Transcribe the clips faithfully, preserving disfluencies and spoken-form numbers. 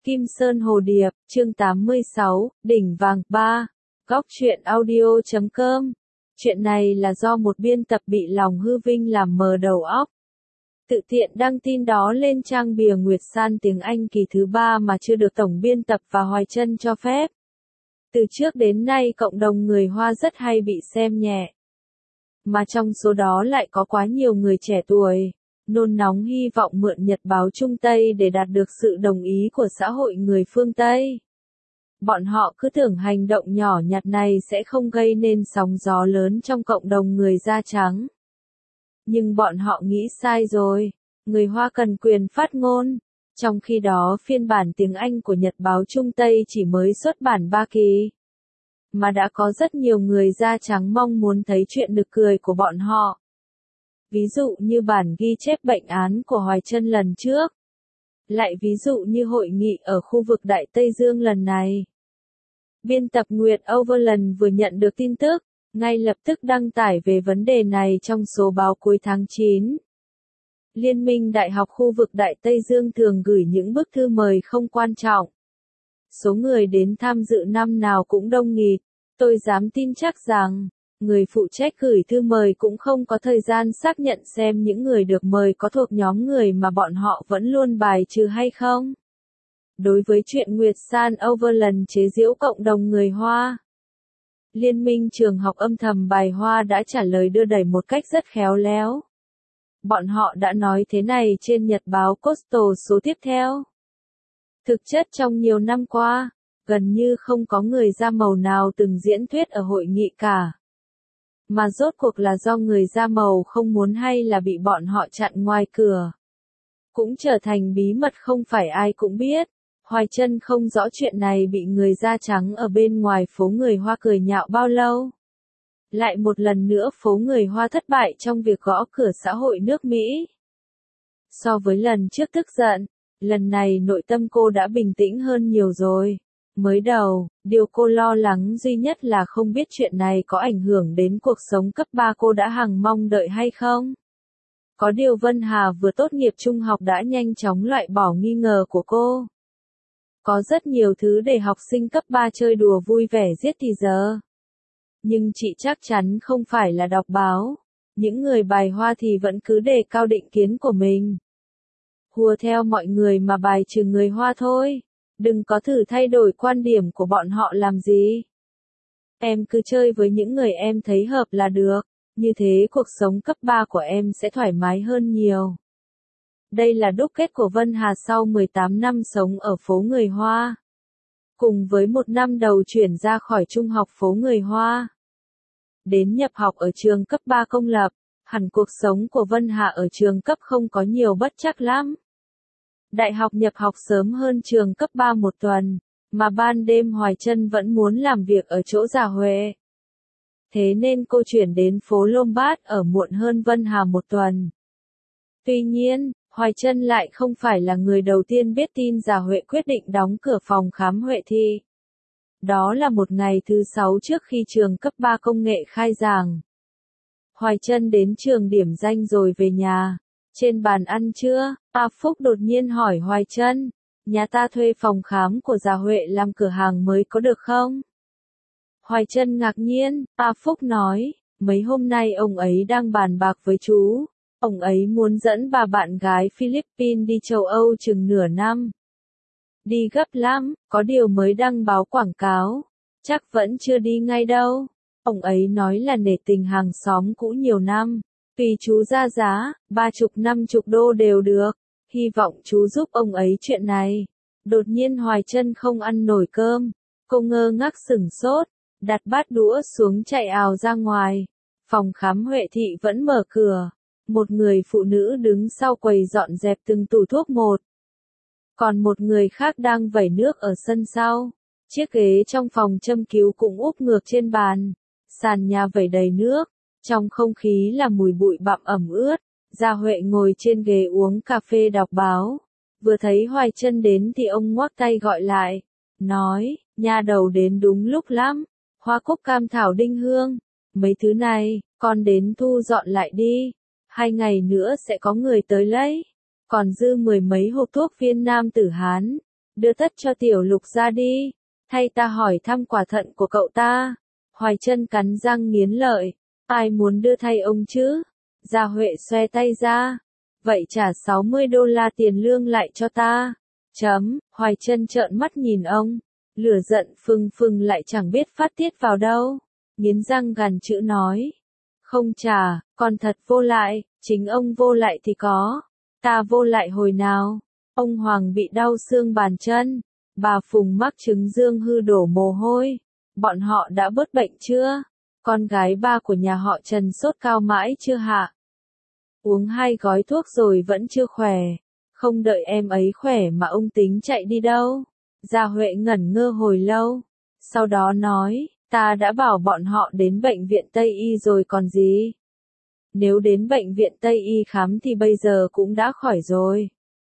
Kim Sơn Hồ Điệp, chương tám mươi sáu, Đỉnh Vàng ba, Góc truyện audio chấm com. Chuyện này là do một biên tập bị lòng hư vinh làm mờ đầu óc. Tự tiện đăng tin đó lên trang bìa Nguyệt San tiếng Anh kỳ thứ ba mà chưa được tổng biên tập và Hoài Trân cho phép. Từ trước đến nay cộng đồng người Hoa rất hay bị xem nhẹ. Mà trong số đó lại có quá nhiều người trẻ tuổi, nôn nóng hy vọng mượn nhật báo Trung Tây để đạt được sự đồng ý của xã hội người phương Tây. Bọn họ cứ tưởng hành động nhỏ nhặt này sẽ không gây nên sóng gió lớn trong cộng đồng người da trắng. Nhưng bọn họ nghĩ sai rồi, người Hoa cần quyền phát ngôn. Trong khi đó phiên bản tiếng Anh của nhật báo Trung Tây chỉ mới xuất bản ba kỳ. Mà đã có rất nhiều người da trắng mong muốn thấy chuyện nực cười của bọn họ. Ví dụ như bản ghi chép bệnh án của Hoài Trân lần trước. Lại ví dụ như hội nghị ở khu vực Đại Tây Dương lần này. Biên tập Nguyệt Overland vừa nhận được tin tức, ngay lập tức đăng tải về vấn đề này trong số báo cuối tháng chín. Liên minh Đại học khu vực Đại Tây Dương thường gửi những bức thư mời không quan trọng. Số người đến tham dự năm nào cũng đông nghịt. Tôi dám tin chắc rằng, người phụ trách gửi thư mời cũng không có thời gian xác nhận xem những người được mời có thuộc nhóm người mà bọn họ vẫn luôn bài trừ hay không. Đối với chuyện Nguyệt San Overland chế giễu cộng đồng người Hoa, Liên minh trường học âm thầm bài Hoa đã trả lời đưa đẩy một cách rất khéo léo. Bọn họ đã nói thế này trên nhật báo Coastal số tiếp theo. Thực chất trong nhiều năm qua, gần như không có người da màu nào từng diễn thuyết ở hội nghị cả. Mà rốt cuộc là do người da màu không muốn hay là bị bọn họ chặn ngoài cửa. Cũng trở thành bí mật không phải ai cũng biết. Hoài Trân không rõ chuyện này bị người da trắng ở bên ngoài phố người Hoa cười nhạo bao lâu. Lại một lần nữa phố người Hoa thất bại trong việc gõ cửa xã hội nước Mỹ. So với lần trước tức giận, lần này nội tâm cô đã bình tĩnh hơn nhiều rồi. Mới đầu, điều cô lo lắng duy nhất là không biết chuyện này có ảnh hưởng đến cuộc sống cấp ba cô đã hằng mong đợi hay không. Có điều Vân Hà vừa tốt nghiệp trung học đã nhanh chóng loại bỏ nghi ngờ của cô. Có rất nhiều thứ để học sinh cấp ba chơi đùa vui vẻ giết thì giờ. Nhưng chị chắc chắn không phải là đọc báo. Những người bài Hoa thì vẫn cứ đề cao định kiến của mình. Hùa theo mọi người mà bài trừ người Hoa thôi. Đừng có thử thay đổi quan điểm của bọn họ làm gì. Em cứ chơi với những người em thấy hợp là được. Như thế cuộc sống cấp ba của em sẽ thoải mái hơn nhiều. Đây là đúc kết của Vân Hà sau mười tám năm sống ở phố người Hoa. Cùng với một năm đầu chuyển ra khỏi trung học phố người Hoa. Đến nhập học ở trường cấp ba công lập, hẳn cuộc sống của Vân Hà ở trường cấp không có nhiều bất trắc lắm. Đại học nhập học sớm hơn trường cấp ba một tuần, mà ban đêm Hoài Trân vẫn muốn làm việc ở chỗ Già Huệ. Thế nên cô chuyển đến phố Lombard ở muộn hơn Vân Hà một tuần. Tuy nhiên, Hoài Trân lại không phải là người đầu tiên biết tin Già Huệ quyết định đóng cửa phòng khám Huệ Thị. Đó là một ngày thứ sáu trước khi trường cấp ba công nghệ khai giảng. Hoài Trân đến trường điểm danh rồi về nhà. Trên bàn ăn trưa, A Phúc đột nhiên hỏi Hoài Trân, nhà ta thuê phòng khám của Già Huệ làm cửa hàng mới có được không? Hoài Trân ngạc nhiên, A Phúc nói, mấy hôm nay ông ấy đang bàn bạc với chú. Ông ấy muốn dẫn bà bạn gái Philippines đi châu Âu chừng nửa năm. Đi gấp lắm, có điều mới đăng báo quảng cáo. Chắc vẫn chưa đi ngay đâu. Ông ấy nói là nể tình hàng xóm cũ nhiều năm. Tùy chú ra giá, ba chục năm chục đô đều được. Hy vọng chú giúp ông ấy chuyện này. Đột nhiên Hoài Trân không ăn nổi cơm. Cô ngơ ngác sửng sốt. Đặt bát đũa xuống chạy ào ra ngoài. Phòng khám Huệ Thị vẫn mở cửa. Một người phụ nữ đứng sau quầy dọn dẹp từng tủ thuốc một. Còn một người khác đang vẩy nước ở sân sau. Chiếc ghế trong phòng châm cứu cũng úp ngược trên bàn. Sàn nhà vẩy đầy nước. Trong không khí là mùi bụi bặm ẩm ướt. Gia Huệ ngồi trên ghế uống cà phê đọc báo. Vừa thấy Hoài Trân đến thì ông ngoắc tay gọi lại. Nói, nha đầu đến đúng lúc lắm. Hoa cúc cam thảo đinh hương. Mấy thứ này, con đến thu dọn lại đi. Hai ngày nữa sẽ có người tới lấy. Còn dư mười mấy hộp thuốc viên nam tử Hán. đưa tất cho tiểu lục ra đi, thay ta hỏi thăm quả thận của cậu ta. Hoài Trân cắn răng nghiến lợi, ai muốn đưa thay ông chứ? Gia Huệ xoe tay ra, vậy trả sáu mươi đô la tiền lương lại cho ta. Chấm, Hoài Trân trợn mắt nhìn ông, lửa giận phừng phừng lại chẳng biết phát tiết vào đâu, nghiến răng gằn chữ nói. Không trả, còn thật vô lại, chính ông vô lại thì có. Ta vô lại hồi nào? Ông Hoàng bị đau xương bàn chân, bà Phùng mắc chứng dương hư đổ mồ hôi. Bọn họ đã bớt bệnh chưa? Con gái ba của nhà họ Trần sốt cao mãi chưa hạ? Uống hai gói thuốc rồi vẫn chưa khỏe. Không đợi em ấy khỏe mà ông tính chạy đi đâu? Gia Huệ ngẩn ngơ hồi lâu. Sau đó nói, ta đã bảo bọn họ đến bệnh viện Tây Y rồi còn gì? Nếu đến bệnh viện Tây Y khám thì bây giờ cũng đã khỏi rồi.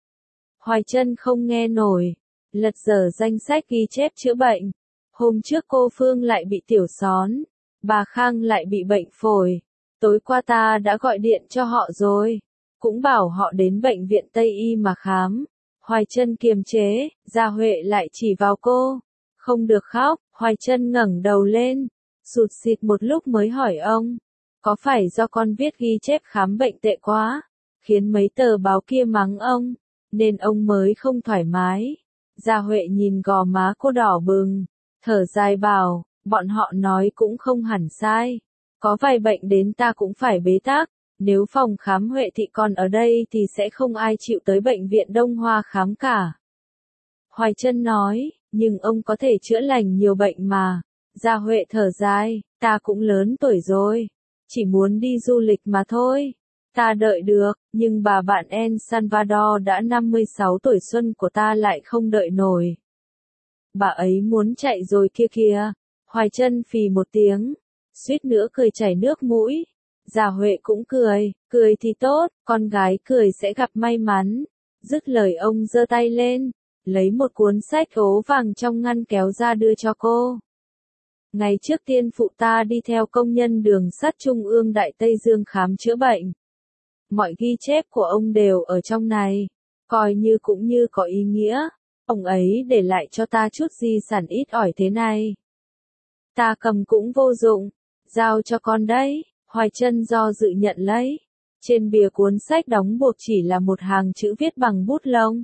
Hoài Trân không nghe nổi, lật dở danh sách ghi chép chữa bệnh. Hôm trước cô Phương lại bị tiểu xón, bà Khang lại bị bệnh phổi. Tối qua ta đã gọi điện cho họ rồi, cũng bảo họ đến bệnh viện Tây Y mà khám. Hoài Trân kiềm chế, Gia Huệ lại chỉ vào cô. Không được khóc, Hoài Trân ngẩng đầu lên, sụt sịt một lúc mới hỏi ông. Có phải do con viết ghi chép khám bệnh tệ quá, khiến mấy tờ báo kia mắng ông, nên ông mới không thoải mái? Gia Huệ nhìn gò má cô đỏ bừng, thở dài bảo, bọn họ nói cũng không hẳn sai. Có vài bệnh đến ta cũng phải bế tắc, nếu phòng khám Huệ Thị còn ở đây thì sẽ không ai chịu tới bệnh viện Đông Hoa khám cả. Hoài Trân nói, nhưng ông có thể chữa lành nhiều bệnh mà. Gia Huệ thở dài, ta cũng lớn tuổi rồi, chỉ muốn đi du lịch mà thôi. Ta đợi được, nhưng bà bạn El Salvador đã năm mươi sáu tuổi xuân của ta lại không đợi nổi. Bà ấy muốn chạy rồi kia kìa. Hoài Trân phì một tiếng, suýt nữa cười chảy nước mũi. Gia Huệ cũng cười, cười thì tốt, con gái cười sẽ gặp may mắn. Dứt lời ông giơ tay lên, lấy một cuốn sách ố vàng trong ngăn kéo ra đưa cho cô. Ngày trước tiên phụ ta đi theo công nhân đường sắt Trung ương Đại Tây Dương khám chữa bệnh. Mọi ghi chép của ông đều ở trong này, coi như cũng như có ý nghĩa. Ông ấy để lại cho ta chút di sản ít ỏi thế này. Ta cầm cũng vô dụng, giao cho con đấy. Hoài Trân do dự nhận lấy. Trên bìa cuốn sách đóng buộc chỉ là một hàng chữ viết bằng bút lông.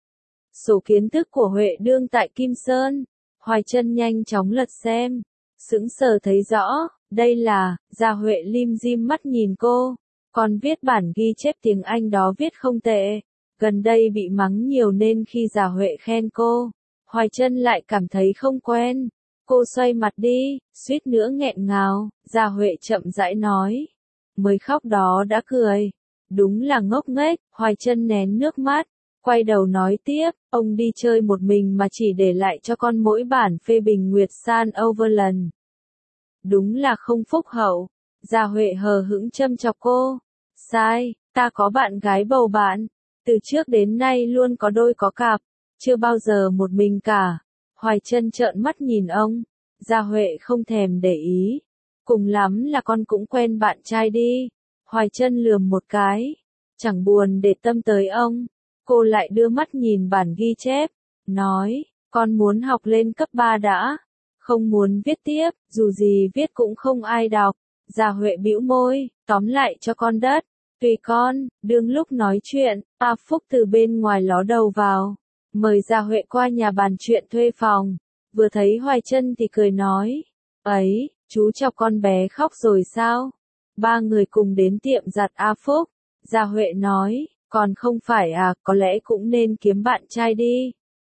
Sổ kiến thức của Huệ Đương tại Kim Sơn. Hoài Trân nhanh chóng lật xem, sững sờ thấy rõ, đây là. Gia Huệ lim dim mắt nhìn cô. Con viết bản ghi chép tiếng Anh đó viết không tệ. Gần đây bị mắng nhiều nên khi Gia Huệ khen cô, Hoài Trân lại cảm thấy không quen. Cô xoay mặt đi, suýt nữa nghẹn ngào. Gia Huệ chậm rãi nói, mới khóc đó đã cười. Đúng là ngốc nghếch. Hoài Trân nén nước mắt, quay đầu nói tiếp, ông đi chơi một mình mà chỉ để lại cho con mỗi bản phê bình Nguyệt San Overland. Đúng là không phúc hậu. Gia Huệ hờ hững châm chọc cô. Sai, ta có bạn gái bầu bạn. Từ trước đến nay luôn có đôi có cặp, chưa bao giờ một mình cả. Hoài Trân trợn mắt nhìn ông. Gia Huệ không thèm để ý. Cùng lắm là con cũng quen bạn trai đi. Hoài Trân lườm một cái, chẳng buồn để tâm tới ông. Cô lại đưa mắt nhìn bản ghi chép, nói, con muốn học lên cấp ba đã. Không muốn viết tiếp, dù gì viết cũng không ai đọc. Gia Huệ bĩu môi, tóm lại cho con đất. Tùy con. Đương lúc nói chuyện, A Phúc từ bên ngoài ló đầu vào, mời Gia Huệ qua nhà bàn chuyện thuê phòng. Vừa thấy Hoài Trân thì cười nói, ấy, chú chọc con bé khóc rồi sao? Ba người cùng đến tiệm giặt A Phúc. Gia Huệ nói, còn không phải à, có lẽ cũng nên kiếm bạn trai đi.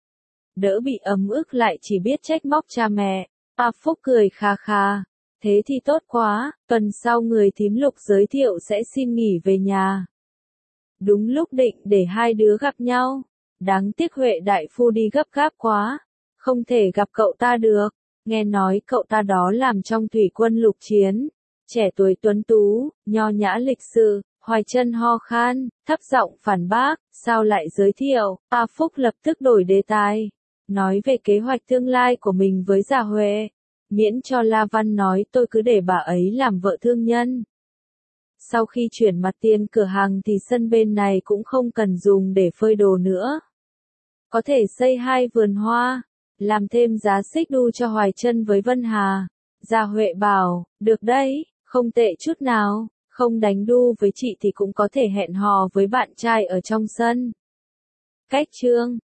Đỡ bị ấm ức lại chỉ biết trách móc cha mẹ. A Phúc cười kha kha. Thế thì tốt quá, tuần sau người thím Lục giới thiệu sẽ xin nghỉ về nhà. Đúng lúc định để hai đứa gặp nhau. Đáng tiếc Huệ đại phu đi gấp gáp quá, không thể gặp cậu ta được. Nghe nói cậu ta đó làm trong thủy quân lục chiến. Trẻ tuổi tuấn tú, nho nhã lịch sự. Hoài Trân ho khan, thấp giọng phản bác, sao lại giới thiệu? A Phúc lập tức đổi đề tài, nói về kế hoạch tương lai của mình với Gia Huệ. Miễn cho La Văn nói tôi cứ để bà ấy làm vợ thương nhân. Sau khi chuyển mặt tiền cửa hàng thì sân bên này cũng không cần dùng để phơi đồ nữa. có thể xây hai vườn hoa, làm thêm giá xích đu cho Hoài Trân với Vân Hà. Gia Huệ bảo, được đấy, không tệ chút nào, không đánh đu với chị thì cũng có thể hẹn hò với bạn trai ở trong sân. Cách chương